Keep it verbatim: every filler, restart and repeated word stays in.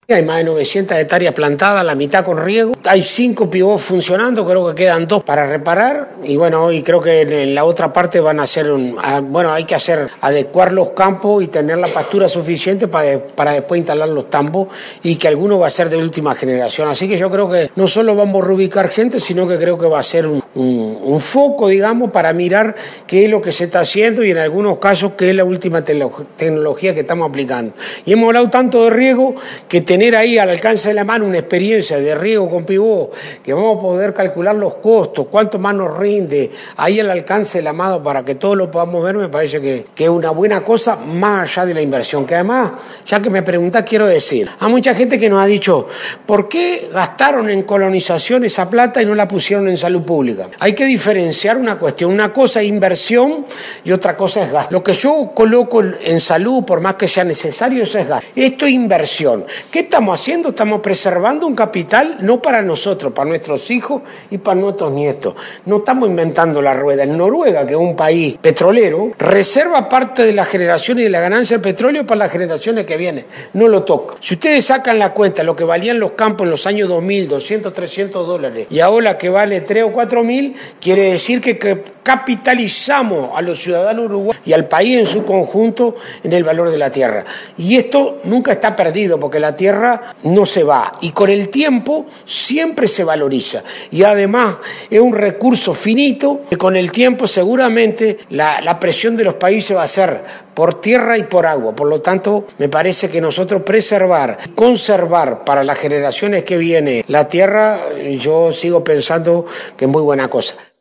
Hay más de novecientas hectáreas plantadas, la mitad con riego. Hay cinco pivots funcionando, creo que quedan dos para reparar. Y bueno, hoy creo que en la otra parte van a hacer un... Bueno, hay que hacer, adecuar los campos y tener la pastura suficiente para, para después instalar los tambos y que alguno va a ser de última generación. Así que yo creo que no solo vamos a reubicar gente, sino que creo que va a ser un, un, un foco, digamos, para mirar qué es lo que se está haciendo y en algunos casos qué es la última te tecnología que estamos aplicando. Y hemos hablado tanto de riego que tenemos tener ahí al alcance de la mano una experiencia de riego con pivot, que vamos a poder calcular los costos, cuánto más nos rinde, ahí al alcance de la mano para que todos lo podamos ver, me parece que, que es una buena cosa más allá de la inversión. Que además, ya que me preguntás, quiero decir, hay mucha gente que nos ha dicho, ¿por qué gastaron en colonización esa plata y no la pusieron en salud pública? Hay que diferenciar una cuestión, una cosa es inversión y otra cosa es gasto. Lo que yo coloco en salud, por más que sea necesario, eso es gasto. Esto es inversión. ¿Qué estamos haciendo? Estamos preservando un capital no para nosotros, para nuestros hijos y para nuestros nietos. No estamos inventando la rueda. En Noruega, que es un país petrolero, reserva parte de la generación y de la ganancia del petróleo para las generaciones que vienen. No lo toca. Si ustedes sacan la cuenta, lo que valían los campos en los años dos mil, doscientos, trescientos dólares, y ahora que vale tres o cuatro mil, quiere decir que, que capitalizamos a los ciudadanos uruguayos y al país en su conjunto en el valor de la tierra. Y esto nunca está perdido, porque la tierra no se va y con el tiempo siempre se valoriza y además es un recurso finito que con el tiempo seguramente la, la presión de los países va a ser por tierra y por agua. Por lo tanto, me parece que nosotros preservar, conservar para las generaciones que vienen la tierra, yo sigo pensando que es muy buena cosa.